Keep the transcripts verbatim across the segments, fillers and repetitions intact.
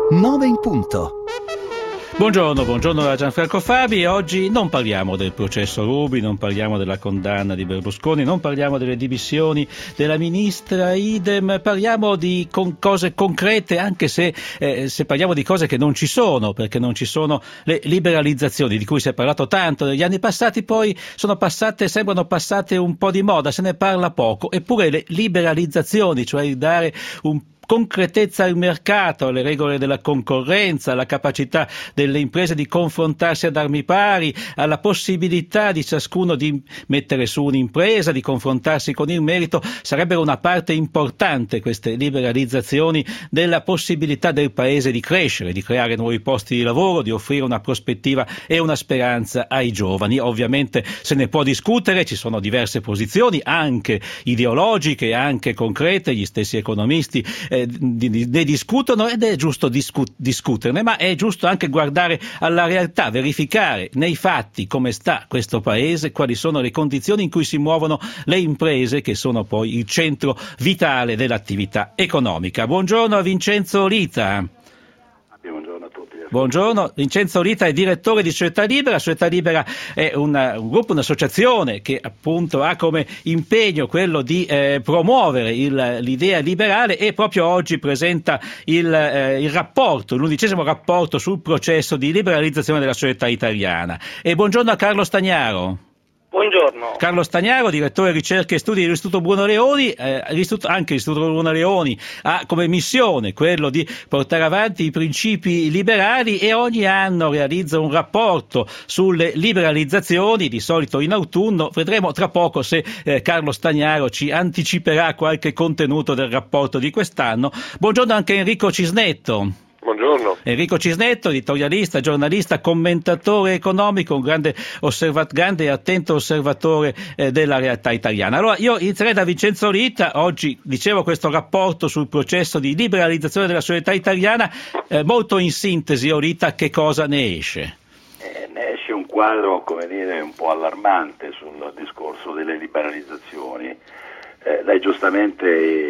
nove in punto. Buongiorno, buongiorno da Gianfranco Fabi. Oggi non parliamo del processo Ruby, non parliamo della condanna di Berlusconi, non parliamo delle dimissioni della ministra Idem, parliamo di con cose concrete, anche se, eh, se parliamo di cose che non ci sono, perché non ci sono le liberalizzazioni di cui si è parlato tanto negli anni passati, poi sono passate, sembrano passate un po' di moda, se ne parla poco, eppure le liberalizzazioni, cioè il dare un concretezza al mercato, alle regole della concorrenza, alla capacità delle imprese di confrontarsi ad armi pari, alla possibilità di ciascuno di mettere su un'impresa, di confrontarsi con il merito, sarebbero una parte importante, queste liberalizzazioni, della possibilità del Paese di crescere, di creare nuovi posti di lavoro, di offrire una prospettiva e una speranza ai giovani. Ovviamente se ne può discutere, ci sono diverse posizioni, anche ideologiche, anche concrete, gli stessi economisti eh, ne discutono ed è giusto discu- discuterne, ma è giusto anche guardare alla realtà, verificare nei fatti come sta questo Paese, quali sono le condizioni in cui si muovono le imprese, che sono poi il centro vitale dell'attività economica. Buongiorno a Vincenzo Lita. Buongiorno a tutti. Buongiorno, Vincenzo Lita è direttore di Società Libera. Società Libera è una, un gruppo, un'associazione che appunto ha come impegno quello di eh, promuovere il, l'idea liberale e proprio oggi presenta il, eh, il rapporto, l'undicesimo rapporto sul processo di liberalizzazione della società italiana. E buongiorno a Carlo Stagnaro. Buongiorno. Carlo Stagnaro, direttore ricerche e studi dell'Istituto Bruno Leoni, eh, l'istituto, anche l'Istituto Bruno Leoni ha come missione quello di portare avanti i principi liberali e ogni anno realizza un rapporto sulle liberalizzazioni, di solito in autunno. Vedremo tra poco se eh, Carlo Stagnaro ci anticiperà qualche contenuto del rapporto di quest'anno. Buongiorno anche Enrico Cisnetto. Buongiorno. Enrico Cisnetto, editorialista, giornalista, commentatore economico, un grande, osserva- grande e attento osservatore eh, della realtà italiana. Allora io inizierei da Vincenzo Lita. Oggi dicevo questo rapporto sul processo di liberalizzazione della società italiana, eh, molto in sintesi, Lita, che cosa ne esce? Eh, ne esce un quadro, come dire, un po' allarmante sul discorso delle liberalizzazioni. Eh, lei giustamente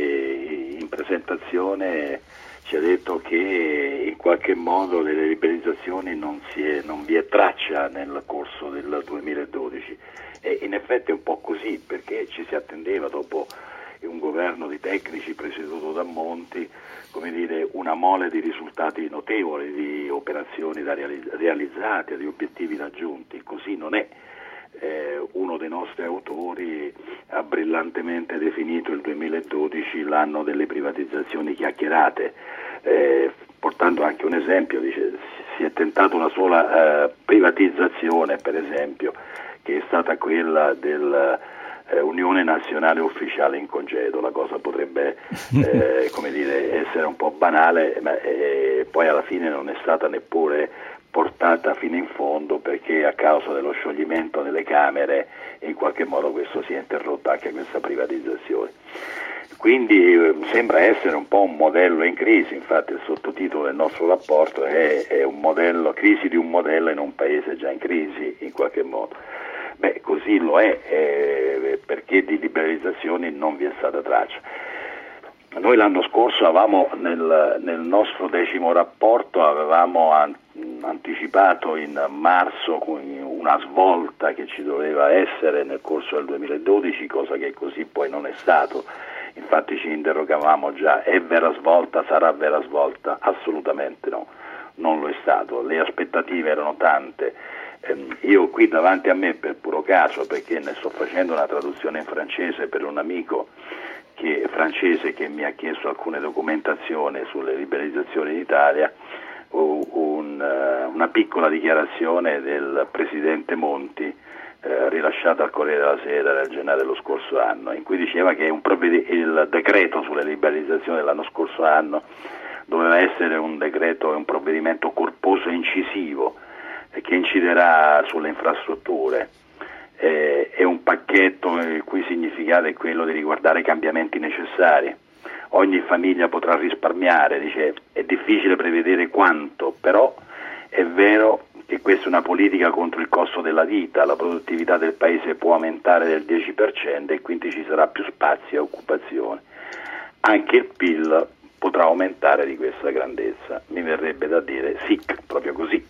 in presentazione ci ha detto che in qualche modo delle liberalizzazioni non, si è, non vi è traccia nel corso del duemiladodici e in effetti è un po' così, perché ci si attendeva dopo un governo di tecnici presieduto da Monti, come dire, una mole di risultati notevoli, di operazioni da realizz- realizzate, di obiettivi raggiunti. Così non è. Eh, uno dei nostri autori ha brillantemente definito il duemiladodici l'anno delle privatizzazioni chiacchierate, eh, portando anche un esempio. Dice, si è tentata una sola eh, privatizzazione, per esempio, che è stata quella dell'Unione eh, Nazionale Ufficiale in Congedo. La cosa potrebbe eh, come dire, essere un po' banale, ma eh, poi alla fine non è stata neppure portata fino in fondo, perché a causa dello scioglimento delle Camere in qualche modo questo si è interrotto, anche questa privatizzazione. Quindi eh, sembra essere un po' un modello in crisi. Infatti il sottotitolo del nostro rapporto è, è un modello, crisi di un modello in un paese già in crisi in qualche modo. Beh, così lo è, eh, perché di liberalizzazioni non vi è stata traccia. Noi l'anno scorso avevamo nel, nel nostro decimo rapporto avevamo an- anticipato in marzo una svolta che ci doveva essere nel corso del duemiladodici, cosa che così poi non è stato. Infatti ci interrogavamo già: è vera svolta, sarà vera svolta? Assolutamente no, non lo è stato. Le aspettative erano tante. Ehm, io qui davanti a me, per puro caso, perché ne sto facendo una traduzione in francese per un amico che, francese che mi ha chiesto alcune documentazioni sulle liberalizzazioni in Italia, un, una piccola dichiarazione del presidente Monti eh, rilasciata al Corriere della Sera nel gennaio dello scorso anno, in cui diceva che un provved- il decreto sulle liberalizzazioni dell'anno scorso anno doveva essere un decreto, un provvedimento corposo e incisivo eh, che inciderà sulle infrastrutture. Eh, è un pacchetto il cui significato è quello di riguardare i cambiamenti necessari. Ogni famiglia potrà risparmiare, dice, è difficile prevedere quanto, però è vero che questa è una politica contro il costo della vita, la produttività del paese può aumentare del dieci per cento e quindi ci sarà più spazio e occupazione. Anche il P I L potrà aumentare di questa grandezza. Mi verrebbe da dire sic, proprio così.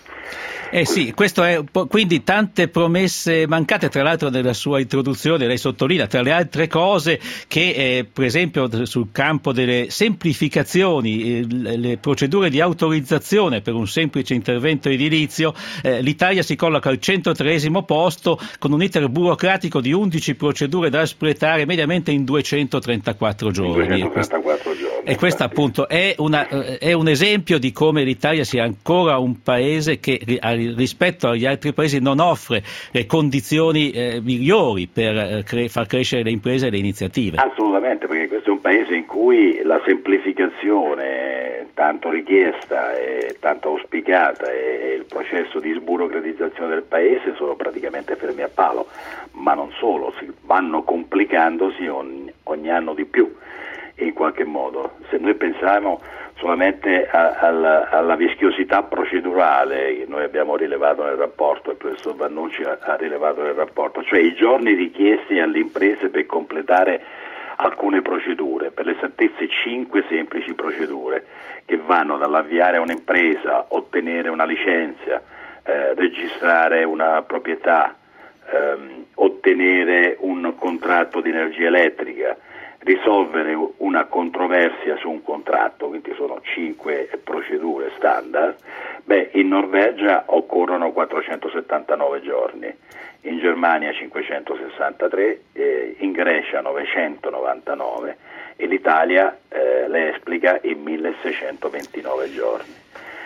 Eh sì, questo è quindi tante promesse mancate. Tra l'altro nella sua introduzione lei sottolinea tra le altre cose che eh, per esempio sul campo delle semplificazioni, eh, le procedure di autorizzazione per un semplice intervento edilizio, eh, l'Italia si colloca al centotreesimo posto con un iter burocratico di undici procedure da espletare mediamente in duecentotrentaquattro giorni. duecentotrentaquattro giorni. E questo appunto è, una, è un esempio di come l'Italia sia ancora un paese che rispetto agli altri paesi non offre le condizioni eh, migliori per eh, cre- far crescere le imprese e le iniziative. Assolutamente, perché questo è un paese in cui la semplificazione tanto richiesta e tanto auspicata e il processo di sburocratizzazione del paese sono praticamente fermi a palo, ma non solo, si vanno complicandosi ogni, ogni anno di più. In qualche modo, se noi pensiamo solamente a, alla, alla vischiosità procedurale che noi abbiamo rilevato nel rapporto, il professor Vannucci ha, ha rilevato nel rapporto, cioè i giorni richiesti alle imprese per completare alcune procedure, per l'esattezza cinque semplici procedure che vanno dall'avviare un'impresa, ottenere una licenza, eh, registrare una proprietà, ehm, ottenere un contratto di energia elettrica, risolvere una controversia su un contratto, quindi sono cinque procedure standard. Beh, in Norvegia occorrono quattrocentosettantanove giorni, in Germania cinquecentosessantatré, eh, in Grecia novecentonovantanove e l'Italia eh, le esplica in milleseicentoventinove giorni.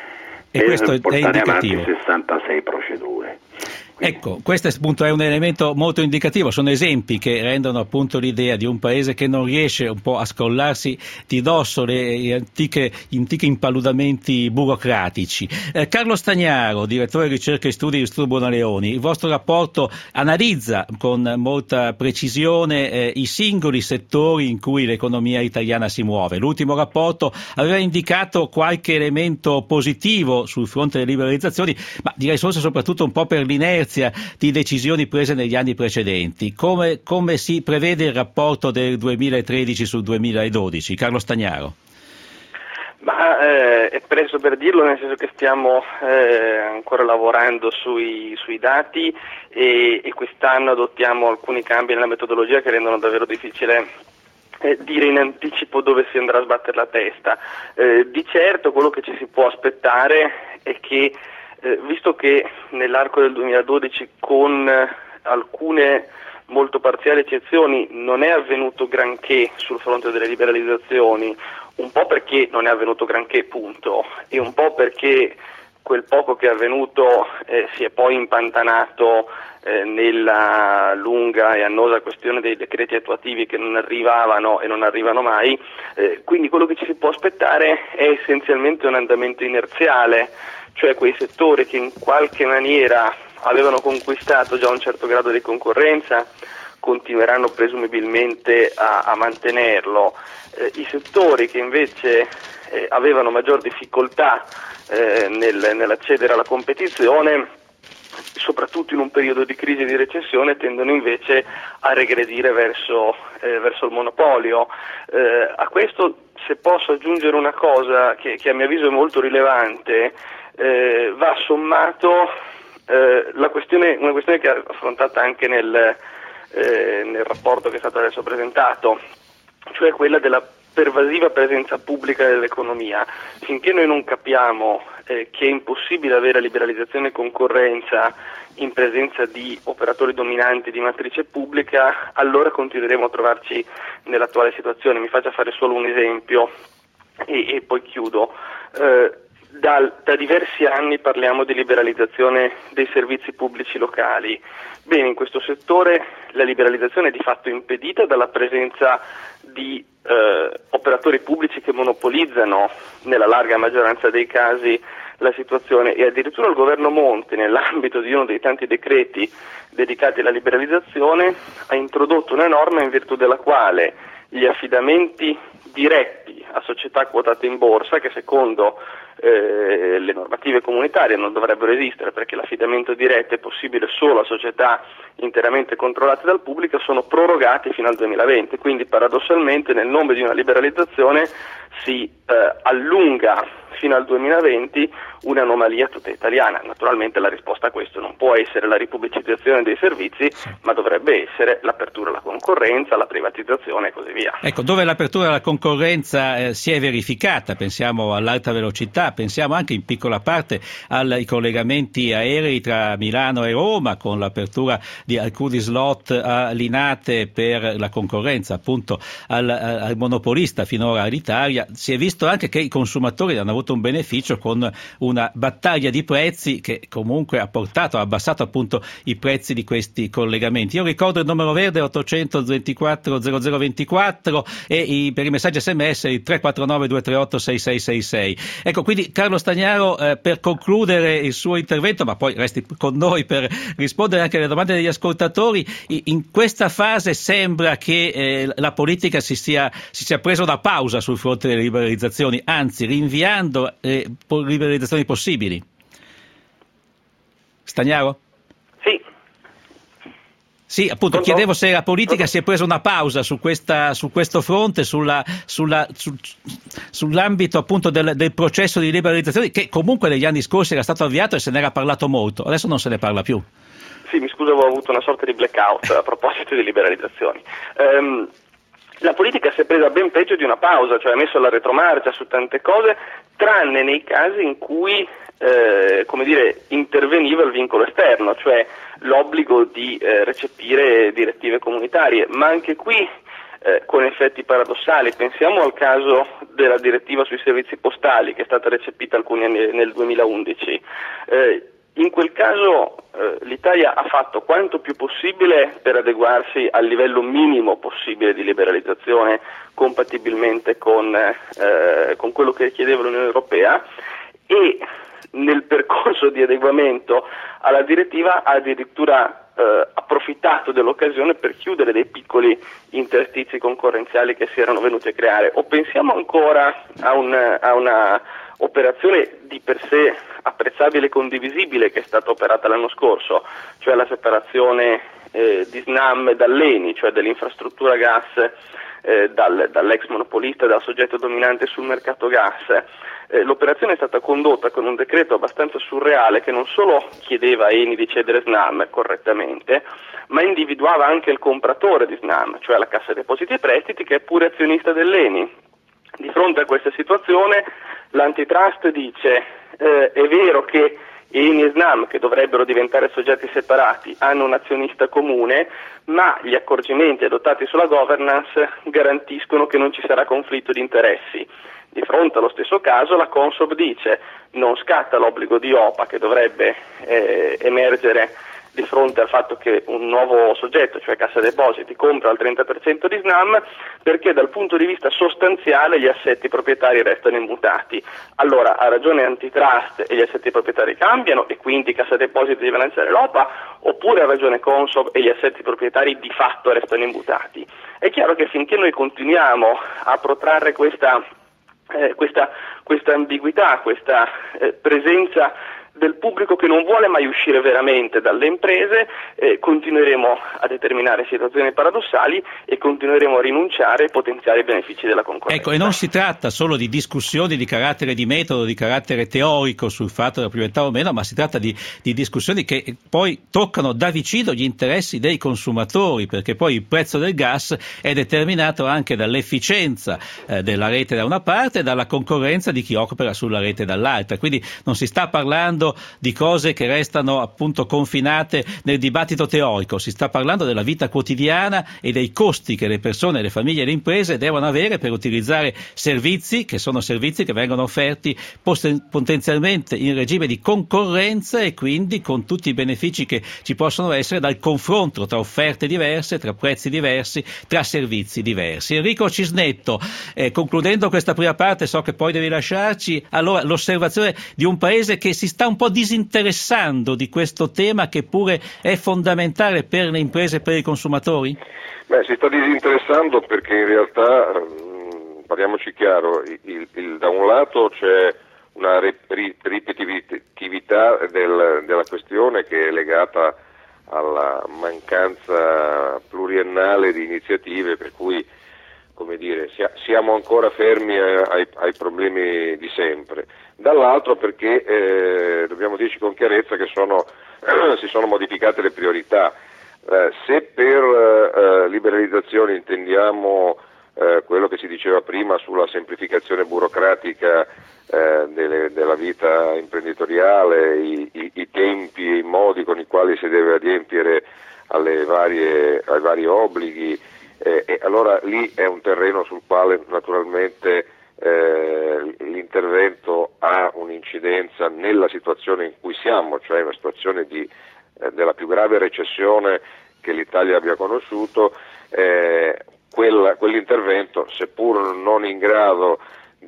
E questo per portare è avanti indicativo. sessantasei procedure. Ecco, questo appunto è un elemento molto indicativo, sono esempi che rendono appunto l'idea di un paese che non riesce un po' a scrollarsi di dosso le antiche, antichi impaludamenti burocratici. Eh, Carlo Stagnaro, direttore ricerca e studi dell'Istituto Buonaleoni, il vostro rapporto analizza con molta precisione eh, i singoli settori in cui l'economia italiana si muove. L'ultimo rapporto aveva indicato qualche elemento positivo sul fronte delle liberalizzazioni, ma direi forse soprattutto un po' per l'inerzia di decisioni prese negli anni precedenti. Come, come si prevede il rapporto del duemilatredici sul duemiladodici? Carlo Stagnaro. Ma eh, è presto per dirlo, nel senso che stiamo eh, ancora lavorando sui, sui dati e, e quest'anno adottiamo alcuni cambi nella metodologia che rendono davvero difficile eh, dire in anticipo dove si andrà a sbattere la testa. Eh, di certo quello che ci si può aspettare è che Eh, visto che nell'arco del duemiladodici con eh, alcune molto parziali eccezioni non è avvenuto granché sul fronte delle liberalizzazioni, un po' perché non è avvenuto granché punto e un po' perché quel poco che è avvenuto eh, si è poi impantanato eh, nella lunga e annosa questione dei decreti attuativi che non arrivavano e non arrivano mai, eh, quindi quello che ci si può aspettare è essenzialmente un andamento inerziale, cioè quei settori che in qualche maniera avevano conquistato già un certo grado di concorrenza continueranno presumibilmente a, a mantenerlo, eh, i settori che invece eh, avevano maggior difficoltà eh, nel, nell'accedere alla competizione, soprattutto in un periodo di crisi e di recessione, tendono invece a regredire verso, eh, verso il monopolio. Eh, a questo, se posso aggiungere una cosa che, che a mio avviso è molto rilevante, Eh, va sommato eh, la questione, una questione che è affrontata anche nel, eh, nel rapporto che è stato adesso presentato, cioè quella della pervasiva presenza pubblica dell'economia. Finché noi non capiamo eh, che è impossibile avere liberalizzazione e concorrenza in presenza di operatori dominanti di matrice pubblica, allora continueremo a trovarci nell'attuale situazione. Mi faccia fare solo un esempio e, e poi chiudo. Eh, Da, da diversi anni parliamo di liberalizzazione dei servizi pubblici locali. Bene, in questo settore la liberalizzazione è di fatto impedita dalla presenza di eh, operatori pubblici che monopolizzano nella larga maggioranza dei casi la situazione e addirittura il governo Monti, nell'ambito di uno dei tanti decreti dedicati alla liberalizzazione, ha introdotto una norma in virtù della quale gli affidamenti diretti a società quotate in borsa, che secondo eh, le normative comunitarie non dovrebbero esistere perché l'affidamento diretto è possibile solo a società interamente controllate dal pubblico, sono prorogati fino al duemilaventi, quindi paradossalmente nel nome di una liberalizzazione si eh, allunga fino al duemilaventi un'anomalia tutta italiana. Naturalmente la risposta a questo non può essere la ripubblicizzazione dei servizi, ma dovrebbe essere l'apertura alla concorrenza, la privatizzazione e così via. Ecco, dove l'apertura alla concorrenza eh, si è verificata, pensiamo all'alta velocità, pensiamo anche in piccola parte ai collegamenti aerei tra Milano e Roma, con l'apertura di alcuni slot a Linate per la concorrenza appunto al, al monopolista finora all'Italia, si è visto anche che i consumatori hanno avuto un beneficio con una battaglia di prezzi che comunque ha portato, ha abbassato appunto i prezzi di questi collegamenti. Io ricordo il numero verde ottocento ventiquattro zero zero ventiquattro e i, per i messaggi sms il tre quattro nove due tre otto sei sei sei sei. Ecco, quindi Carlo Stagnaro, eh, per concludere il suo intervento, ma poi resti con noi per rispondere anche alle domande degli ascoltatori, in questa fase sembra che eh, la politica si sia, si sia presa una pausa sul fronte delle liberalizzazioni, anzi rinviando eh, liberalizzazioni possibili. Stagnaro? Sì. Sì, appunto, chiedevo se la politica si è presa una pausa su, questa, su questo fronte, sulla, sulla, su, sull'ambito appunto del, del processo di liberalizzazione che comunque negli anni scorsi era stato avviato e se ne era parlato molto, adesso non se ne parla più. Sì, mi scuso, avevo avuto una sorta di blackout a proposito di liberalizzazioni. Um, La politica si è presa ben peggio di una pausa, cioè ha messo la retromarcia su tante cose, tranne nei casi in cui eh, come dire, interveniva il vincolo esterno, cioè l'obbligo di eh, recepire direttive comunitarie, ma anche qui eh, con effetti paradossali. Pensiamo al caso della direttiva sui servizi postali che è stata recepita alcuni anni nel duemilaundici. Eh, In quel caso eh, l'Italia ha fatto quanto più possibile per adeguarsi al livello minimo possibile di liberalizzazione compatibilmente con, eh, con quello che chiedeva l'Unione Europea, e nel percorso di adeguamento alla direttiva ha addirittura eh, approfittato dell'occasione per chiudere dei piccoli interstizi concorrenziali che si erano venuti a creare. O pensiamo ancora a, un, a una operazione di per sé apprezzabile e condivisibile che è stata operata l'anno scorso, cioè la separazione eh, di Snam dall'Eni, cioè dell'infrastruttura gas eh, dal, dall'ex monopolista e dal soggetto dominante sul mercato gas. Eh, l'operazione è stata condotta con un decreto abbastanza surreale che non solo chiedeva a Eni di cedere Snam correttamente, ma individuava anche il compratore di Snam, cioè la Cassa Depositi e Prestiti, che è pure azionista dell'Eni. Di fronte a questa situazione l'antitrust dice eh, è vero che Eni e Snam, che dovrebbero diventare soggetti separati, hanno un azionista comune, ma gli accorgimenti adottati sulla governance garantiscono che non ci sarà conflitto di interessi. Di fronte allo stesso caso la Consob dice non scatta l'obbligo di O P A che dovrebbe eh, emergere di fronte al fatto che un nuovo soggetto, cioè Cassa Depositi, compra il trenta per cento di Snam, perché dal punto di vista sostanziale gli assetti proprietari restano immutati. Allora ha ragione Antitrust e gli assetti proprietari cambiano e quindi Cassa Depositi deve lanciare l'O P A, oppure ha ragione Consob e gli assetti proprietari di fatto restano immutati? È chiaro che finché noi continuiamo a protrarre questa, eh, questa, questa ambiguità, questa eh, presenza del pubblico che non vuole mai uscire veramente dalle imprese, eh, continueremo a determinare situazioni paradossali e continueremo a rinunciare ai potenziali benefici della concorrenza. Ecco, e non si tratta solo di discussioni di carattere di metodo, di carattere teorico sul fatto della priorità o meno, ma si tratta di, di discussioni che poi toccano da vicino gli interessi dei consumatori, perché poi il prezzo del gas è determinato anche dall'efficienza eh, della rete da una parte e dalla concorrenza di chi opera sulla rete dall'altra. Quindi non si sta parlando di cose che restano appunto confinate nel dibattito teorico, si sta parlando della vita quotidiana e dei costi che le persone, le famiglie e le imprese devono avere per utilizzare servizi che sono servizi che vengono offerti potenzialmente in regime di concorrenza e quindi con tutti i benefici che ci possono essere dal confronto tra offerte diverse, tra prezzi diversi, tra servizi diversi. Enrico Cisnetto, eh, concludendo questa prima parte, so che poi devi lasciarci, allora l'osservazione di un paese che si sta un un po' disinteressando di questo tema che pure è fondamentale per le imprese e per i consumatori? Beh, si sta disinteressando perché in realtà, mh, parliamoci chiaro, il, il, da un lato c'è una ripetitività del, della questione che è legata alla mancanza pluriennale di iniziative, per cui, come dire, siamo ancora fermi ai, ai problemi di sempre. Dall'altro perché eh, dobbiamo dirci con chiarezza che sono, eh, si sono modificate le priorità. Eh, se per eh, liberalizzazione intendiamo eh, quello che si diceva prima sulla semplificazione burocratica eh, delle, della vita imprenditoriale, i, i, i tempi e i modi con i quali si deve adempiere alle varie, ai vari obblighi, eh, e allora lì è un terreno sul quale naturalmente eh, l'intervento ha un'incidenza nella situazione in cui siamo, cioè una situazione di della più grave recessione che l'Italia abbia conosciuto. eh, quella, quell'intervento, seppur non in grado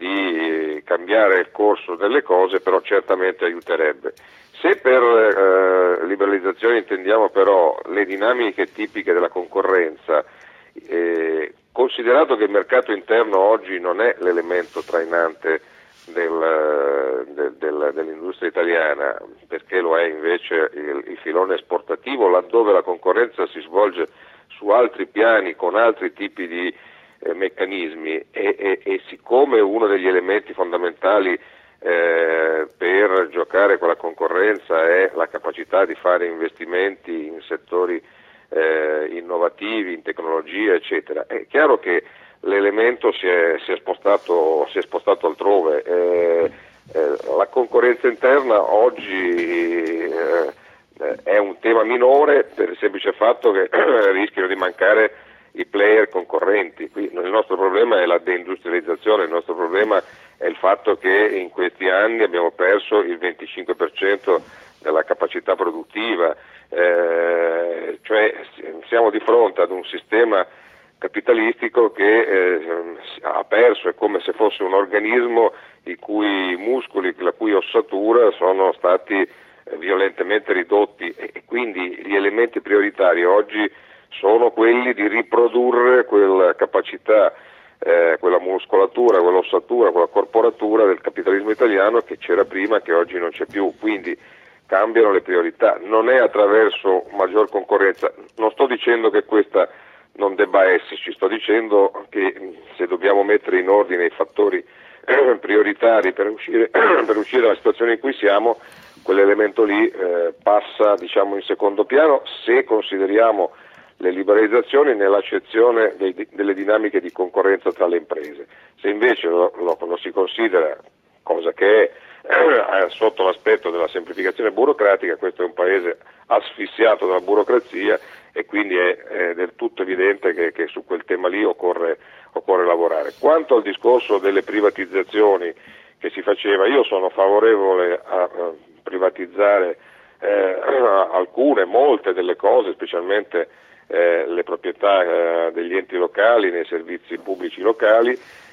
di cambiare il corso delle cose, però certamente aiuterebbe. Se per eh, liberalizzazione intendiamo però le dinamiche tipiche della concorrenza, eh, considerato che il mercato interno oggi non è l'elemento trainante Del, del, del, dell'industria italiana, perché lo è invece il, il filone esportativo, laddove la concorrenza si svolge su altri piani con altri tipi di eh, meccanismi e, e, e siccome uno degli elementi fondamentali eh, per giocare con la concorrenza è la capacità di fare investimenti in settori eh, innovativi, in tecnologia eccetera, è chiaro che l'elemento si è, si è spostato si è spostato altrove. Eh, eh, la concorrenza interna oggi eh, è un tema minore per il semplice fatto che rischiano di mancare i player concorrenti. Qui il nostro problema è la deindustrializzazione, il nostro problema è il fatto che in questi anni abbiamo perso il venticinque per cento della capacità produttiva, eh, cioè siamo di fronte ad un sistema capitalistico che eh, ha perso, è come se fosse un organismo i cui muscoli, la cui ossatura sono stati eh, violentemente ridotti e, e quindi gli elementi prioritari oggi sono quelli di riprodurre quella capacità, eh, quella muscolatura, quell'ossatura, quella corporatura del capitalismo italiano che c'era prima e che oggi non c'è più, quindi cambiano le priorità, non è attraverso maggior concorrenza, non sto dicendo che questa non debba esserci, sto dicendo che se dobbiamo mettere in ordine i fattori eh, prioritari per uscire, per uscire dalla situazione in cui siamo, quell'elemento lì eh, passa diciamo in secondo piano se consideriamo le liberalizzazioni nell'accezione dei, delle dinamiche di concorrenza tra le imprese. Se invece lo, lo, lo si considera, cosa che è eh, sotto l'aspetto della semplificazione burocratica, questo è un paese asfissiato dalla burocrazia e quindi è, è del tutto evidente che, che su quel tema lì occorre, occorre lavorare. Quanto al discorso delle privatizzazioni che si faceva, io sono favorevole a, a privatizzare eh, alcune, molte delle cose, specialmente eh, le proprietà eh, degli enti locali nei servizi pubblici locali,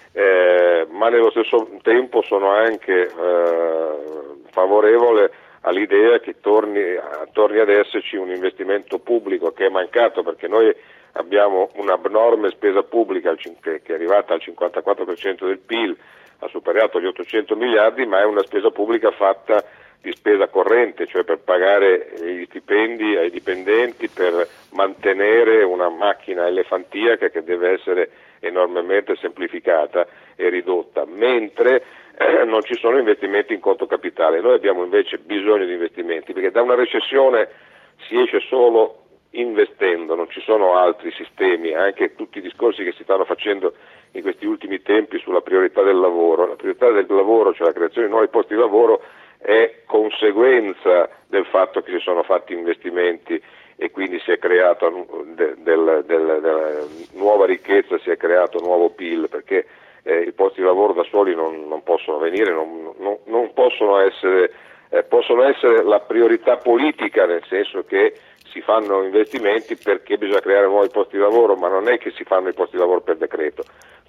eh, ma nello stesso tempo sono anche eh, favorevole all'idea che torni, torni ad esserci un investimento pubblico che è mancato, perché noi abbiamo un'abnorme spesa pubblica che è arrivata al cinquantaquattro per cento del P I L, ha superato gli ottocento miliardi, ma è una spesa pubblica fatta di spesa corrente, cioè per pagare gli stipendi ai dipendenti, per mantenere una macchina elefantiaca che deve essere enormemente semplificata e ridotta, mentre eh, non ci sono investimenti in conto capitale. Noi abbiamo invece bisogno di investimenti, perché da una recessione si esce solo investendo, non ci sono altri sistemi, anche tutti i discorsi che si stanno facendo in questi ultimi tempi sulla priorità del lavoro. La priorità del lavoro, cioè la creazione di nuovi posti di lavoro, è conseguenza del fatto che si sono fatti investimenti e quindi si è creata del, del, del, della nuova ricchezza, si è creato nuovo P I L, perché eh, i posti di lavoro da soli non, non possono venire, non, non, non possono essere, eh, possono essere la priorità politica, nel senso che si fanno investimenti perché bisogna creare nuovi posti di lavoro, ma non è che si fanno i posti di lavoro per decreto.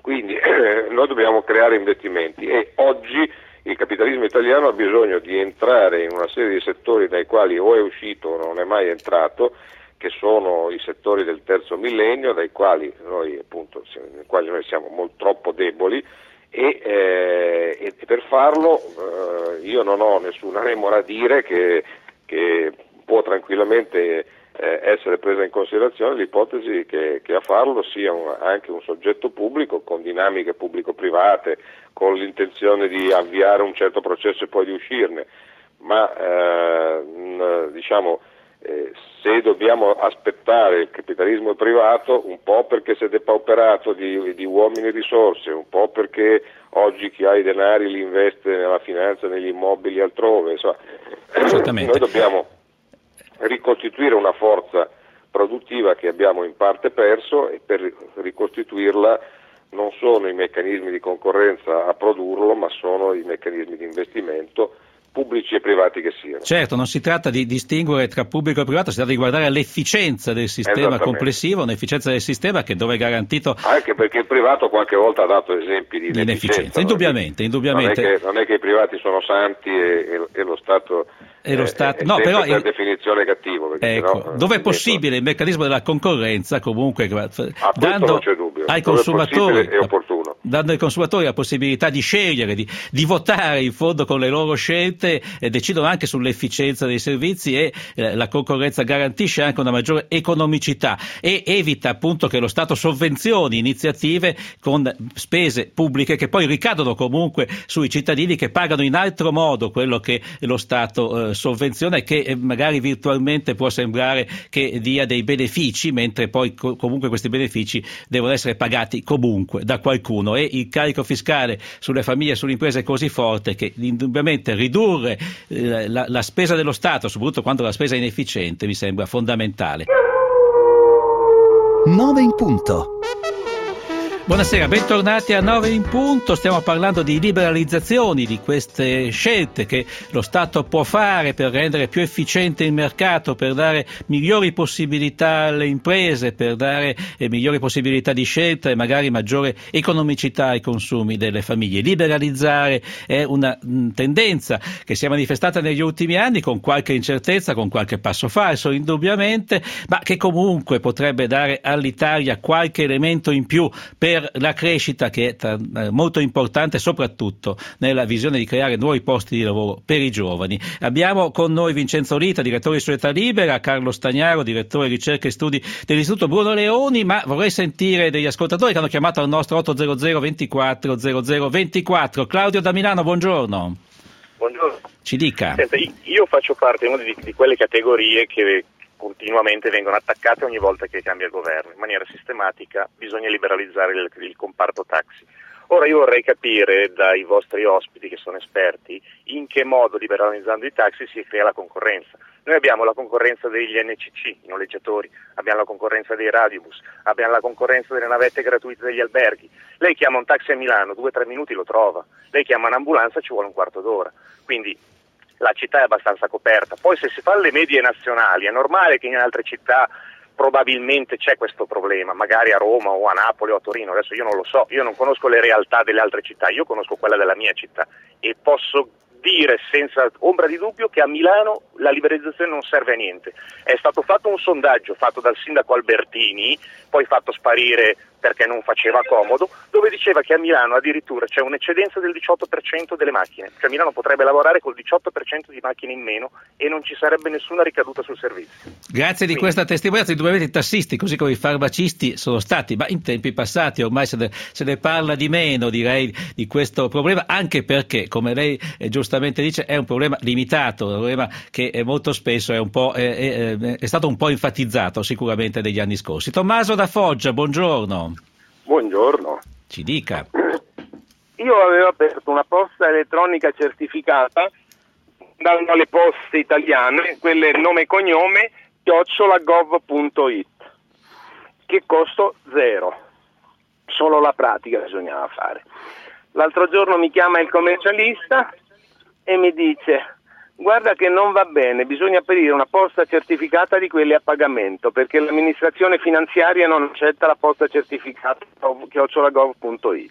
Quindi eh, noi dobbiamo creare investimenti e oggi il capitalismo italiano ha bisogno di entrare in una serie di settori dai quali o è uscito o non è mai entrato, che sono i settori del terzo millennio, dai quali noi appunto, nei quali noi siamo molto troppo deboli e, eh, e per farlo eh, io non ho nessuna remora a dire che, che può tranquillamente eh, essere presa in considerazione l'ipotesi che, che a farlo sia un, anche un soggetto pubblico con dinamiche pubblico-private, con l'intenzione di avviare un certo processo e poi di uscirne, ma eh, mh, diciamo eh, se dobbiamo aspettare il capitalismo privato, un po' perché si è depauperato di, di uomini e risorse, un po' perché oggi chi ha i denari li investe nella finanza, negli immobili altrove, insomma, noi dobbiamo ricostituire una forza produttiva che abbiamo in parte perso e per ricostituirla non sono i meccanismi di concorrenza a produrlo, ma sono i meccanismi di investimento pubblici e privati che siano. Certo, non si tratta di distinguere tra pubblico e privato, si tratta di guardare all'efficienza del sistema complessivo, un'efficienza del sistema che dove è garantito... Anche perché il privato qualche volta ha dato esempi di, di inefficienza. No? Indubbiamente, indubbiamente. Non è, che, non è che i privati sono santi e, e, e lo Stato... E lo Stato, è, è no, però per definizione cattivo. Ecco, sennò, dove è possibile il meccanismo della concorrenza, comunque ah, dando non c'è dubbio. ai dove consumatori, è opportuno. dando ai consumatori la possibilità di scegliere, di, di votare in fondo con le loro scelte, e decidono anche sull'efficienza dei servizi e eh, la concorrenza garantisce anche una maggiore economicità e evita appunto che lo Stato sovvenzioni iniziative con spese pubbliche che poi ricadono comunque sui cittadini che pagano in altro modo quello che lo Stato eh, sovvenziona e che eh, magari virtualmente può sembrare che dia dei benefici, mentre poi co- comunque questi benefici devono essere pagati comunque da qualcuno e il carico fiscale sulle famiglie e sulle imprese è così forte che indubbiamente ridurre eh, la, la spesa dello Stato, soprattutto quando la spesa è inefficiente, mi sembra fondamentale. nove in punto. Buonasera, bentornati a nove in punto. Stiamo parlando di liberalizzazioni, di queste scelte che lo Stato può fare per rendere più efficiente il mercato, per dare migliori possibilità alle imprese, per dare eh, migliori possibilità di scelta e magari maggiore economicità ai consumi delle famiglie. Liberalizzare è una mh, tendenza che si è manifestata negli ultimi anni con qualche incertezza, con qualche passo falso indubbiamente, ma che comunque potrebbe dare all'Italia qualche elemento in più per la crescita, che è tra, eh, molto importante soprattutto nella visione di creare nuovi posti di lavoro per i giovani. Abbiamo con noi Vincenzo Lita, direttore di Società Libera, Carlo Stagnaro, direttore ricerca e studi dell'Istituto Bruno Leoni, ma vorrei sentire degli ascoltatori che hanno chiamato al nostro otto zero zero ventiquattro zero zero ventiquattro. Claudio da Milano, buongiorno. Buongiorno. Ci dica. Senta, io faccio parte di, di quelle categorie che continuamente vengono attaccate ogni volta che cambia il governo. In maniera sistematica bisogna liberalizzare il, il comparto taxi. Ora io vorrei capire dai vostri ospiti che sono esperti in che modo liberalizzando i taxi si crea la concorrenza. Noi abbiamo la concorrenza degli N C C, i noleggiatori, abbiamo la concorrenza dei radiobus, abbiamo la concorrenza delle navette gratuite degli alberghi. Lei chiama un taxi a Milano, due o tre minuti lo trova. Lei chiama un'ambulanza, ci vuole un quarto d'ora. Quindi la città è abbastanza coperta. Poi se si fa le medie nazionali è normale che in altre città probabilmente c'è questo problema, magari a Roma o a Napoli o a Torino, adesso io non lo so, io non conosco le realtà delle altre città, io conosco quella della mia città e posso dire senza ombra di dubbio che a Milano la liberalizzazione non serve a niente. È stato fatto un sondaggio fatto dal sindaco Albertini, poi fatto sparire perché non faceva comodo, dove diceva che a Milano addirittura c'è un'eccedenza del diciotto per cento delle macchine, cioè Milano potrebbe lavorare col diciotto per cento di macchine in meno e non ci sarebbe nessuna ricaduta sul servizio. Grazie di Quindi. questa testimonianza. Indubbiamente i tassisti, così come i farmacisti, sono stati, ma in tempi passati ormai se ne, se ne parla di meno, direi, di questo problema, anche perché, come lei eh, giustamente dice, è un problema limitato, un problema che eh, molto spesso è, un po', è, è, è stato un po' enfatizzato sicuramente negli anni scorsi. Tommaso da Foggia, buongiorno. Buongiorno. Ci dica. Io avevo aperto una posta elettronica certificata dando alle poste italiane, quelle nome e cognome, chiocciola gov punto it, che costo zero. Solo la pratica bisognava fare. L'altro giorno mi chiama il commercialista e mi dice: Guarda che non va bene, bisogna aprire una posta certificata di quelle a pagamento, perché l'amministrazione finanziaria non accetta la posta certificata chiocciola gov punto it.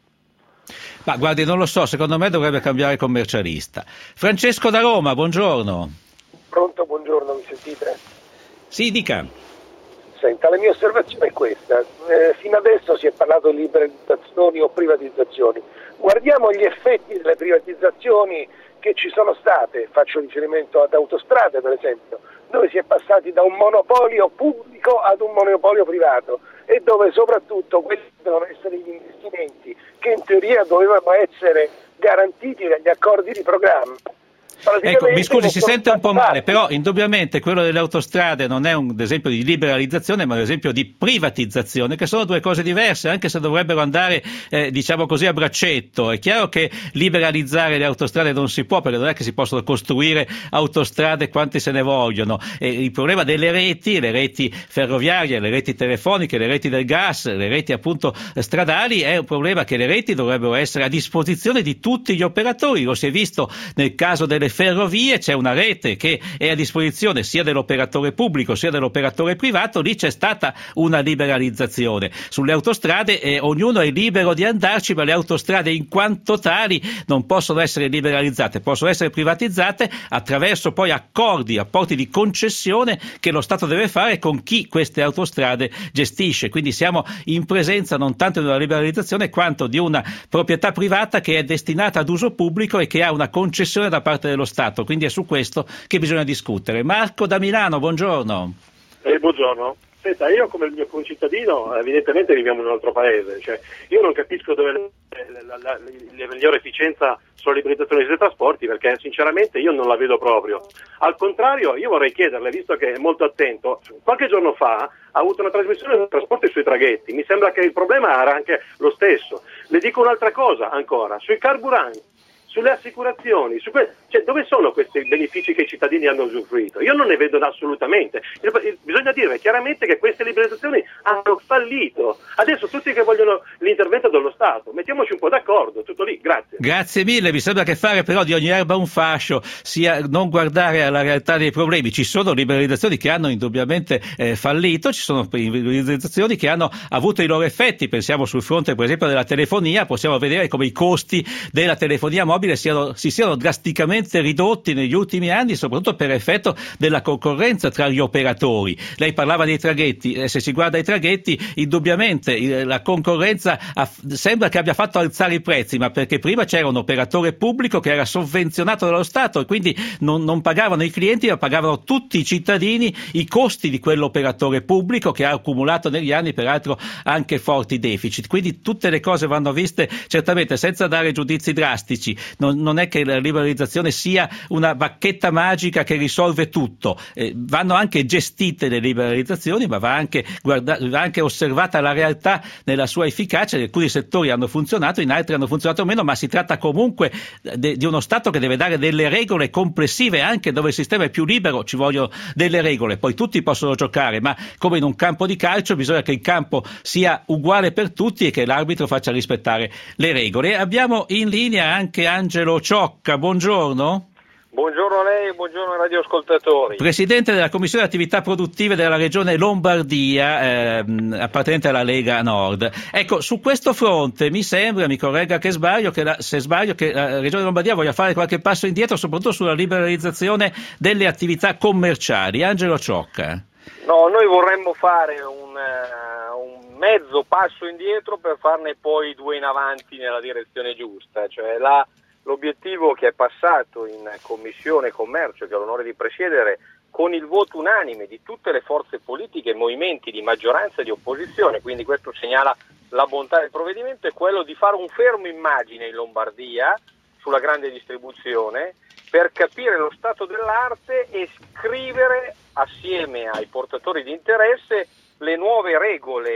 Ma guardi, non lo so, secondo me dovrebbe cambiare commercialista. Francesco da Roma, buongiorno. Pronto, buongiorno, mi sentite? Sì, dica. Senta, la mia osservazione è questa. Eh, fino adesso si è parlato di liberalizzazioni o privatizzazioni. Guardiamo gli effetti delle privatizzazioni che ci sono state, faccio riferimento ad Autostrade per esempio, dove si è passati da un monopolio pubblico ad un monopolio privato e dove soprattutto quelli devono essere gli investimenti che in teoria dovevano essere garantiti dagli accordi di programma. Ecco, mi scusi, si sente un po' male, però indubbiamente quello delle autostrade non è un esempio di liberalizzazione, ma un esempio di privatizzazione, che sono due cose diverse, anche se dovrebbero andare, eh, diciamo così, a braccetto. È chiaro che liberalizzare le autostrade non si può, perché non è che si possono costruire autostrade quanti se ne vogliono. E il problema delle reti, le reti ferroviarie, le reti telefoniche, le reti del gas, le reti appunto stradali, è un problema che le reti dovrebbero essere a disposizione di tutti gli operatori. Lo si è visto nel caso delle ferrovie, c'è una rete che è a disposizione sia dell'operatore pubblico sia dell'operatore privato, lì c'è stata una liberalizzazione. Sulle autostrade eh, ognuno è libero di andarci, ma le autostrade in quanto tali non possono essere liberalizzate, possono essere privatizzate attraverso poi accordi, rapporti di concessione che lo Stato deve fare con chi queste autostrade gestisce. Quindi siamo in presenza non tanto di una liberalizzazione quanto di una proprietà privata che è destinata ad uso pubblico e che ha una concessione da parte dello Stato, quindi è su questo che bisogna discutere. Marco da Milano, buongiorno. Eh, buongiorno. Senta, io come il mio concittadino evidentemente viviamo in un altro paese, cioè io non capisco dove la, la, la, la migliore efficienza sulla liberalizzazione dei trasporti, perché sinceramente io non la vedo proprio. Al contrario, io vorrei chiederle, visto che è molto attento, qualche giorno fa ha avuto una trasmissione sui trasporti sui traghetti, mi sembra che il problema era anche lo stesso. Le dico un'altra cosa ancora, sui carburanti, sulle assicurazioni, su que- cioè, dove sono questi benefici che i cittadini hanno usufruito? Io non ne vedo assolutamente. Il, il, bisogna dire chiaramente che queste liberalizzazioni hanno fallito. Adesso tutti che vogliono l'intervento dello Stato, mettiamoci un po' d'accordo, tutto lì, grazie. Grazie mille, mi sembra che fare però di ogni erba un fascio sia non guardare alla realtà dei problemi. Ci sono liberalizzazioni che hanno indubbiamente eh, fallito, ci sono liberalizzazioni che hanno avuto i loro effetti, pensiamo sul fronte per esempio della telefonia, possiamo vedere come i costi della telefonia mobile Siano, si siano drasticamente ridotti negli ultimi anni, soprattutto per effetto della concorrenza tra gli operatori. Lei parlava dei traghetti, eh, se si guarda i traghetti indubbiamente eh, la concorrenza ha, sembra che abbia fatto alzare i prezzi, ma perché prima c'era un operatore pubblico che era sovvenzionato dallo Stato e quindi non, non pagavano i clienti ma pagavano tutti i cittadini i costi di quell'operatore pubblico che ha accumulato negli anni peraltro anche forti deficit. Quindi tutte le cose vanno viste certamente senza dare giudizi drastici. Non, non è che la liberalizzazione sia una bacchetta magica che risolve tutto, eh, vanno anche gestite le liberalizzazioni, ma va anche, guarda, va anche osservata la realtà nella sua efficacia. In alcuni settori hanno funzionato, in altri hanno funzionato meno, ma si tratta comunque de, di uno Stato che deve dare delle regole complessive, anche dove il sistema è più libero ci vogliono delle regole, poi tutti possono giocare, ma come in un campo di calcio bisogna che il campo sia uguale per tutti e che l'arbitro faccia rispettare le regole. Abbiamo in linea anche Angelo Ciocca, buongiorno. Buongiorno a lei e buongiorno ai radioascoltatori. Presidente della Commissione Attività Produttive della Regione Lombardia, ehm, appartenente alla Lega Nord. Ecco, su questo fronte mi sembra, mi corregga che sbaglio, che la, se sbaglio, che la Regione Lombardia voglia fare qualche passo indietro, soprattutto sulla liberalizzazione delle attività commerciali. Angelo Ciocca. No, noi vorremmo fare un, uh, un mezzo passo indietro per farne poi due in avanti nella direzione giusta, cioè la l'obiettivo che è passato in Commissione Commercio, che ho l'onore di presiedere, con il voto unanime di tutte le forze politiche e movimenti di maggioranza e di opposizione, quindi questo segnala la bontà del provvedimento, è quello di fare un fermo immagine in Lombardia sulla grande distribuzione per capire lo stato dell'arte e scrivere assieme ai portatori di interesse le nuove regole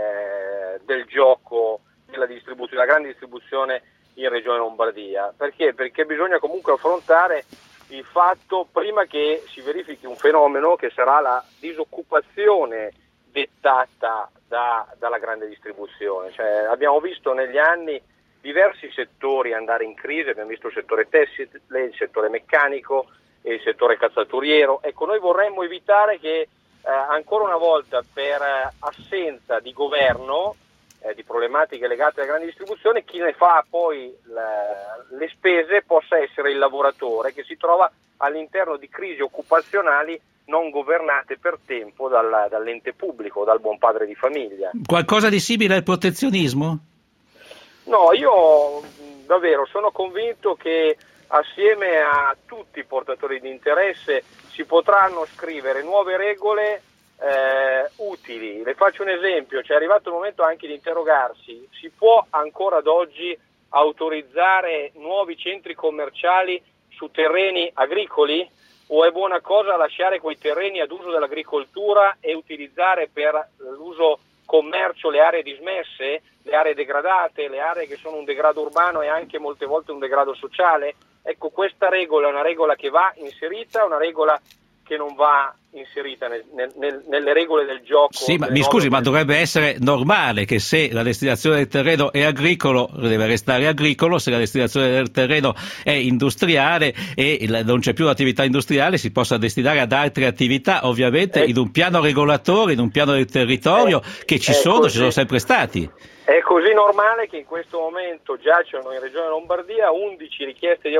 eh, del gioco della distribuzione, della grande distribuzione in Regione Lombardia. Perché? Perché bisogna comunque affrontare il fatto prima che si verifichi un fenomeno che sarà la disoccupazione dettata da, dalla grande distribuzione. Cioè, abbiamo visto negli anni diversi settori andare in crisi, abbiamo visto il settore tessile, il settore meccanico e il settore calzaturiero. Ecco, noi vorremmo evitare che eh, ancora una volta per eh, assenza di governo, eh, di problematiche legate alla grande distribuzione, chi ne fa poi la, le spese possa essere il lavoratore che si trova all'interno di crisi occupazionali non governate per tempo dal, dall'ente pubblico, dal buon padre di famiglia. Qualcosa di simile al protezionismo? No, io davvero sono convinto che assieme a tutti i portatori di interesse si potranno scrivere nuove regole eh, utili. Le faccio un esempio, c'è arrivato il momento anche di interrogarsi: si può ancora ad oggi autorizzare nuovi centri commerciali su terreni agricoli? O è buona cosa lasciare quei terreni ad uso dell'agricoltura e utilizzare per l'uso commercio le aree dismesse, le aree degradate, le aree che sono un degrado urbano e anche molte volte un degrado sociale? Ecco, questa regola è una regola che va inserita, una regola che non va inserita nel, nel, nelle regole del gioco. Sì, ma mi scusi, ma dovrebbe essere normale che se la destinazione del terreno è agricolo deve restare agricolo, se la destinazione del terreno è industriale e non c'è più attività industriale si possa destinare ad altre attività, ovviamente eh, in un piano regolatore, in un piano del territorio eh, che ci sono, così, ci sono sempre stati. È così normale che in questo momento giacciono in Regione Lombardia undici richieste di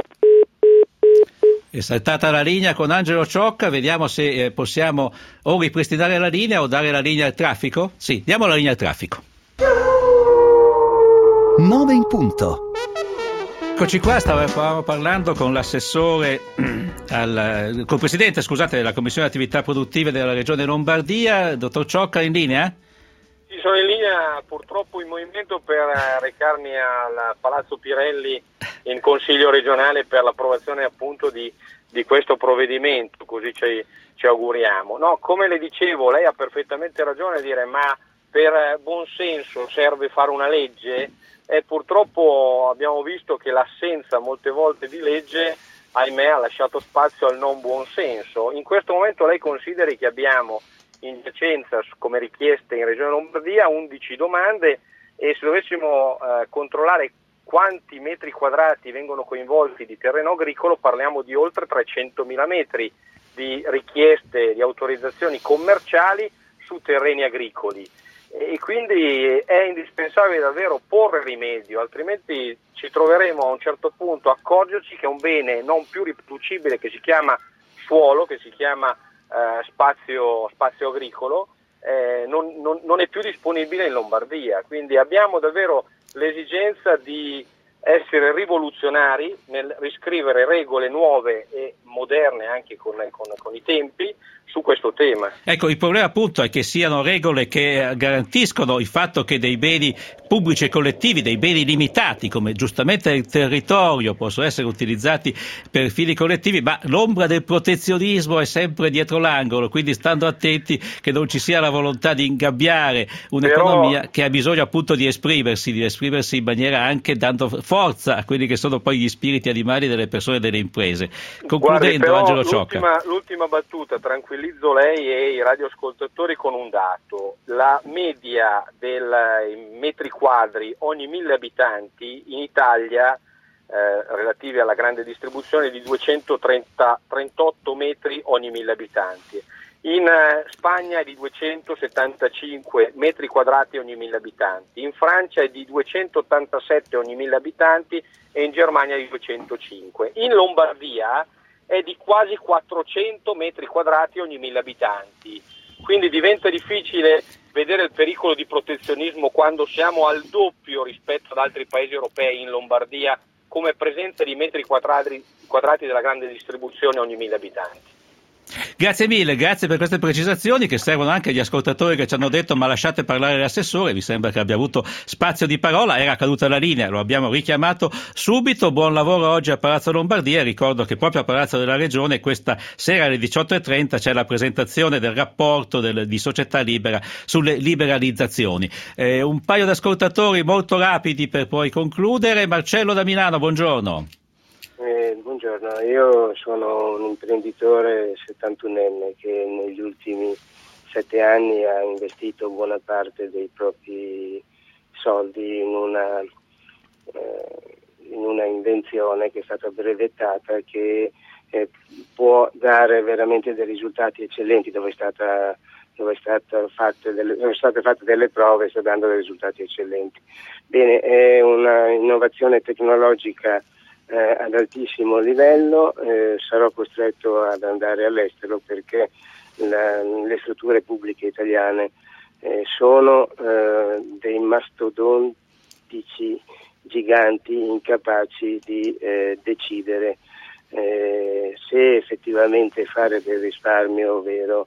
È saltata la linea con Angelo Ciocca, vediamo se eh, possiamo o ripristinare la linea o dare la linea al traffico. Sì, diamo la linea al traffico. nove in punto. Eccoci qua, stavamo parlando con l'assessore, al, col presidente, scusate, della Commissione Attività Produttive della Regione Lombardia, dottor Ciocca, in linea? Sì, sono in linea, purtroppo in movimento per recarmi al Palazzo Pirelli in Consiglio regionale per l'approvazione appunto di, di questo provvedimento, così ci, ci auguriamo. No, come le dicevo, lei ha perfettamente ragione a dire ma per buon senso serve fare una legge e purtroppo abbiamo visto che l'assenza molte volte di legge, ahimè, ha lasciato spazio al non buon senso. In questo momento lei consideri che abbiamo in giacenza come richieste in Regione Lombardia undici domande e se dovessimo eh, controllare quanti metri quadrati vengono coinvolti di terreno agricolo parliamo di oltre trecentomila metri di richieste di autorizzazioni commerciali su terreni agricoli e quindi è indispensabile davvero porre rimedio, altrimenti ci troveremo a un certo punto a accorgerci che un bene non più riproducibile che si chiama suolo, che si chiama eh, spazio, spazio agricolo, eh, non, non, non è più disponibile in Lombardia, quindi abbiamo davvero l'esigenza di essere rivoluzionari nel riscrivere regole nuove e moderne anche con, con, con i tempi su questo tema. Ecco, il problema appunto è che siano regole che garantiscono il fatto che dei beni pubblici e collettivi, dei beni limitati come giustamente il territorio possono essere utilizzati per fini collettivi, ma l'ombra del protezionismo è sempre dietro l'angolo, quindi stando attenti che non ci sia la volontà di ingabbiare un'economia Però... che ha bisogno appunto di esprimersi, di esprimersi in maniera anche dando forza a quelli che sono poi gli spiriti animali delle persone e delle imprese. Concludendo, Guardi, Angelo Ciocca. L'ultima, l'ultima battuta, tranquillizzo lei e i radioascoltatori con un dato. La media dei metri quadri ogni mille abitanti in Italia eh, relativi alla grande distribuzione è di duecentotrentotto metri ogni mille abitanti. In eh, Spagna è di duecentosettantacinque metri quadrati ogni mille abitanti, in Francia è di duecentottantasette ogni mille abitanti e in Germania è di duecentocinque. In Lombardia è di quasi quattrocento metri quadrati ogni mille abitanti, quindi diventa difficile vedere il pericolo di protezionismo quando siamo al doppio rispetto ad altri paesi europei in Lombardia come presenza di metri quadrati, quadrati della grande distribuzione ogni mille abitanti. Grazie mille, grazie per queste precisazioni che servono anche agli ascoltatori che ci hanno detto ma lasciate parlare l'assessore, mi sembra che abbia avuto spazio di parola, era caduta la linea, lo abbiamo richiamato subito. Buon lavoro oggi a Palazzo Lombardia, ricordo che proprio a Palazzo della Regione questa sera alle diciotto e trenta c'è la presentazione del rapporto del, di Società Libera sulle liberalizzazioni. Eh, un paio di ascoltatori molto rapidi per poi concludere. Marcello da Milano, buongiorno. Eh, buongiorno, io sono un imprenditore settantunenne che negli ultimi sette anni ha investito buona parte dei propri soldi in una eh, in una invenzione che è stata brevettata, che eh, può dare veramente dei risultati eccellenti, dove è stata dove, è stata fatte delle, dove sono state fatte delle prove e sta dando dei risultati eccellenti. Bene, è una innovazione tecnologica eh, ad altissimo livello, eh, sarò costretto ad andare all'estero perché la, le strutture pubbliche italiane eh, sono eh, dei mastodontici giganti incapaci di eh, decidere eh, se effettivamente fare del risparmio, ovvero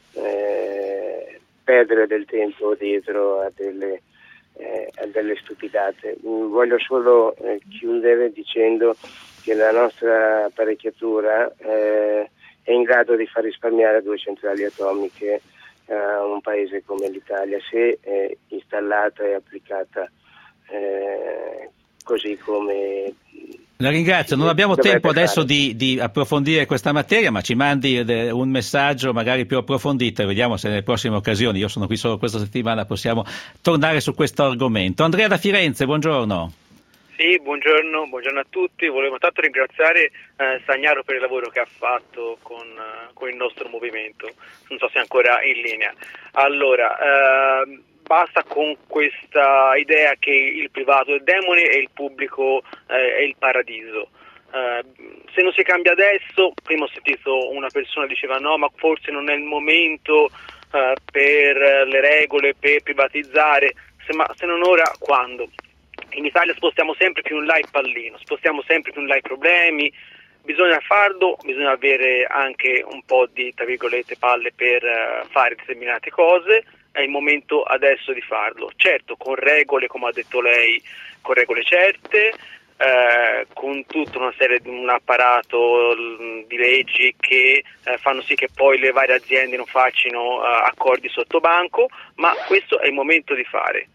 eh, perdere del tempo dietro a delle, eh, a delle stupidate. Mm, voglio solo eh, chiudere dicendo che la nostra apparecchiatura eh, è in grado di far risparmiare due centrali atomiche a un paese come l'Italia, se è installata e applicata Eh, così come la ringrazio, non abbiamo tempo adesso di, di approfondire questa materia, ma ci mandi un messaggio magari più approfondito e vediamo se nelle prossime occasioni, io sono qui solo questa settimana, possiamo tornare su questo argomento. Andrea da Firenze, buongiorno. Sì, buongiorno, buongiorno a tutti. Volevo tanto ringraziare eh, Stagnaro per il lavoro che ha fatto con, uh, con il nostro movimento, non so se è ancora in linea. Allora, eh, basta con questa idea che il privato è il demone e il pubblico eh, è il paradiso. Eh, se non si cambia adesso, prima ho sentito una persona diceva no, ma forse non è il momento eh, per le regole, per privatizzare, se, ma se non ora, quando? In Italia spostiamo sempre più in là il pallino, spostiamo sempre più in là i problemi, bisogna farlo, bisogna avere anche un po' di, tra virgolette, palle per uh, fare determinate cose, è il momento adesso di farlo, certo con regole, come ha detto lei, con regole certe, eh, con tutta una serie di un apparato l, di leggi che eh, fanno sì che poi le varie aziende non facciano uh, accordi sotto banco, ma questo è il momento di fare.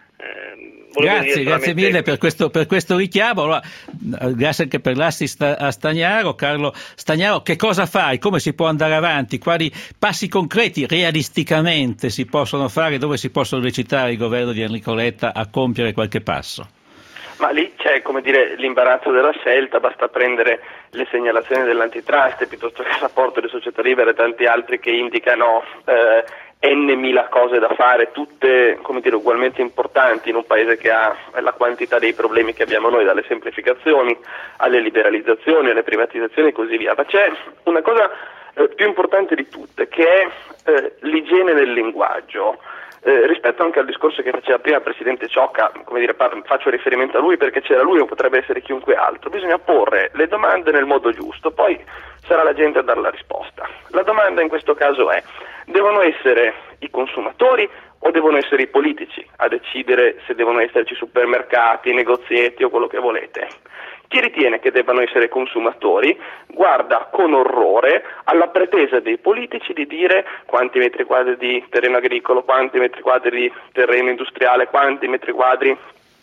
Eh, grazie, grazie mille per questo, per questo richiamo. Allora, grazie anche per l'assist a Stagnaro. Carlo Stagnaro, che cosa fai? Come si può andare avanti? Quali passi concreti realisticamente si possono fare? Dove si possono recitare il governo di Enrico Letta a compiere qualche passo? Ma lì c'è, come dire, l'imbarazzo della scelta, basta prendere le segnalazioni dell'antitrust piuttosto che il rapporto di Società Libera e tanti altri che indicano eh, n mila cose da fare, tutte, come dire, ugualmente importanti in un paese che ha la quantità dei problemi che abbiamo noi, dalle semplificazioni alle liberalizzazioni, alle privatizzazioni e così via. Ma c'è una cosa eh, più importante di tutte, che è eh, l'igiene del linguaggio. Eh, rispetto anche al discorso che faceva prima il Presidente Ciocca, come dire, faccio riferimento a lui perché c'era lui, non potrebbe essere chiunque altro, bisogna porre le domande nel modo giusto, poi sarà la gente a dare la risposta. La domanda in questo caso è: devono essere i consumatori o devono essere i politici a decidere se devono esserci supermercati, negozietti o quello che volete? Chi ritiene che debbano essere consumatori guarda con orrore alla pretesa dei politici di dire quanti metri quadri di terreno agricolo, quanti metri quadri di terreno industriale, quanti metri quadri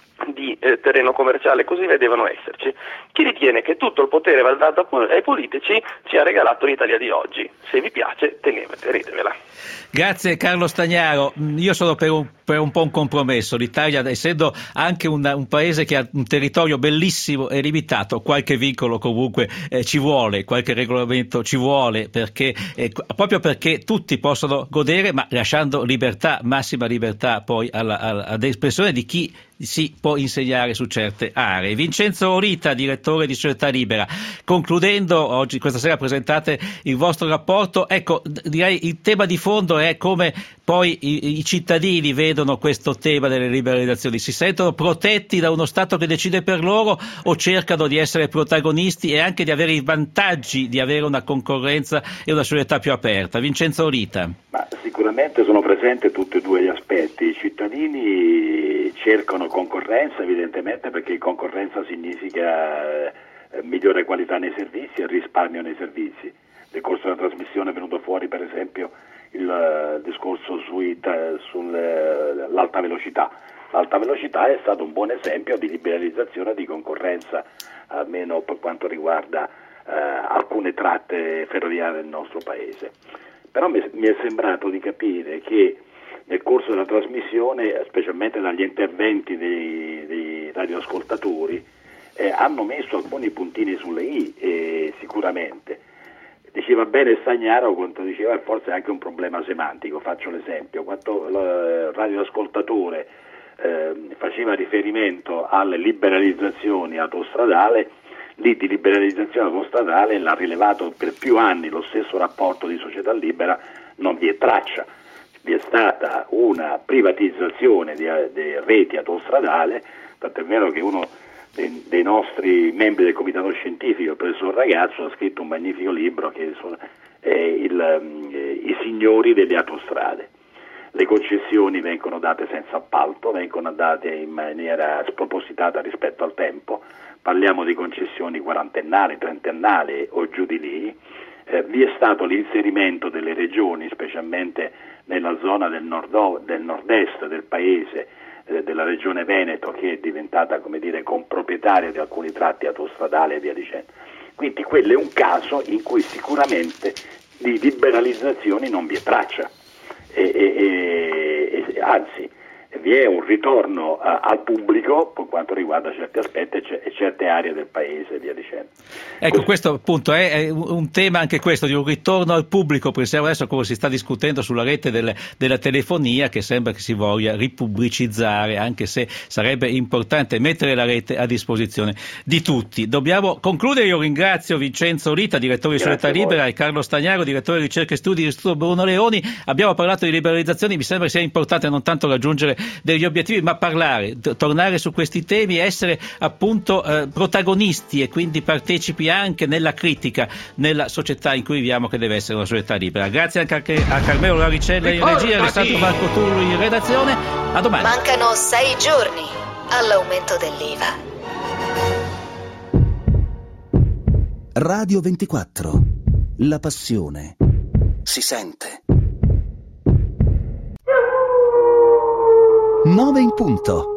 di eh, terreno commerciale, così via, devono esserci. Chi ritiene che tutto il potere va dato ai politici ci ha regalato l'Italia di oggi. Se vi piace, tenetevela. Grazie Carlo Stagnaro. Io sono per un, per un po' un compromesso. L'Italia, essendo anche un, un paese che ha un territorio bellissimo e limitato, qualche vincolo comunque eh, ci vuole, qualche regolamento ci vuole, perché eh, proprio perché tutti possono godere, ma lasciando libertà, massima libertà poi alla, alla, ad espressione di chi si può insegnare su certe aree. Vincenzo Orita, direttore di Società Libera, concludendo, oggi questa sera presentate il vostro rapporto, ecco, direi il tema di fondo è come poi i, i cittadini vedono questo tema delle liberalizzazioni. Si sentono protetti da uno Stato che decide per loro o cercano di essere protagonisti e anche di avere i vantaggi di avere una concorrenza e una società più aperta? Vincenzo Orita. Ma sicuramente sono presenti tutti e due gli aspetti. I cittadini cercano concorrenza, evidentemente, perché concorrenza significa eh, migliore qualità nei servizi e risparmio nei servizi. Nel corso della trasmissione è venuto fuori, per esempio, il uh, discorso sull'alta uh, velocità. L'alta velocità è stato un buon esempio di liberalizzazione e di concorrenza, almeno per quanto riguarda uh, alcune tratte ferroviarie del nostro paese. Però mi, mi è sembrato di capire che nel corso della trasmissione, specialmente dagli interventi dei, dei i radioascoltatori eh, hanno messo alcuni puntini sulle i, eh, sicuramente. Diceva bene Stagnaro quando diceva che forse è anche un problema semantico. Faccio l'esempio: quando il radioascoltatore eh, faceva riferimento alle liberalizzazioni autostradali, lì di liberalizzazione autostradale l'ha rilevato per più anni lo stesso rapporto di Società Libera, non vi è traccia. Vi è stata una privatizzazione di, di reti autostradali, tant'è vero che uno dei, dei nostri membri del comitato scientifico, il professor Ragazzo, ha scritto un magnifico libro che sono eh, il, eh, i signori delle autostrade. Le concessioni vengono date senza appalto, vengono date in maniera spropositata rispetto al tempo, parliamo di concessioni quarantennali, trentennali o giù di lì. Eh, vi è stato l'inserimento delle regioni, specialmente nella zona del, nord- del nord-est del paese, eh, della regione Veneto, che è diventata, come dire, comproprietaria di alcuni tratti autostradali e via dicendo. Quindi quello è un caso in cui sicuramente di liberalizzazioni non vi è traccia, e, e, e, anzi vi è un ritorno a, al pubblico per quanto riguarda certi aspetti e, c- e certe aree del paese e via dicendo. Ecco, Così. Questo appunto è, è un tema anche questo di un ritorno al pubblico. Pensiamo adesso come si sta discutendo sulla rete del, della telefonia, che sembra che si voglia ripubblicizzare, anche se sarebbe importante mettere la rete a disposizione di tutti. Dobbiamo concludere. Io ringrazio Vincenzo Lita, direttore di Società Libera, e Carlo Stagnaro, direttore di ricerca e studi dell'Istituto Bruno Leoni. Abbiamo parlato di liberalizzazioni, mi sembra sia importante non tanto raggiungere degli obiettivi, ma parlare, t- tornare su questi temi, essere appunto eh, protagonisti e quindi partecipi anche nella critica nella società in cui viviamo, che deve essere una società libera. Grazie anche a Carmelo Laricella in regia, Alessandro Marco Tullo in redazione. A domani. Mancano sei giorni all'aumento dell'I V A. Radio ventiquattro. La passione si sente. Nove in punto.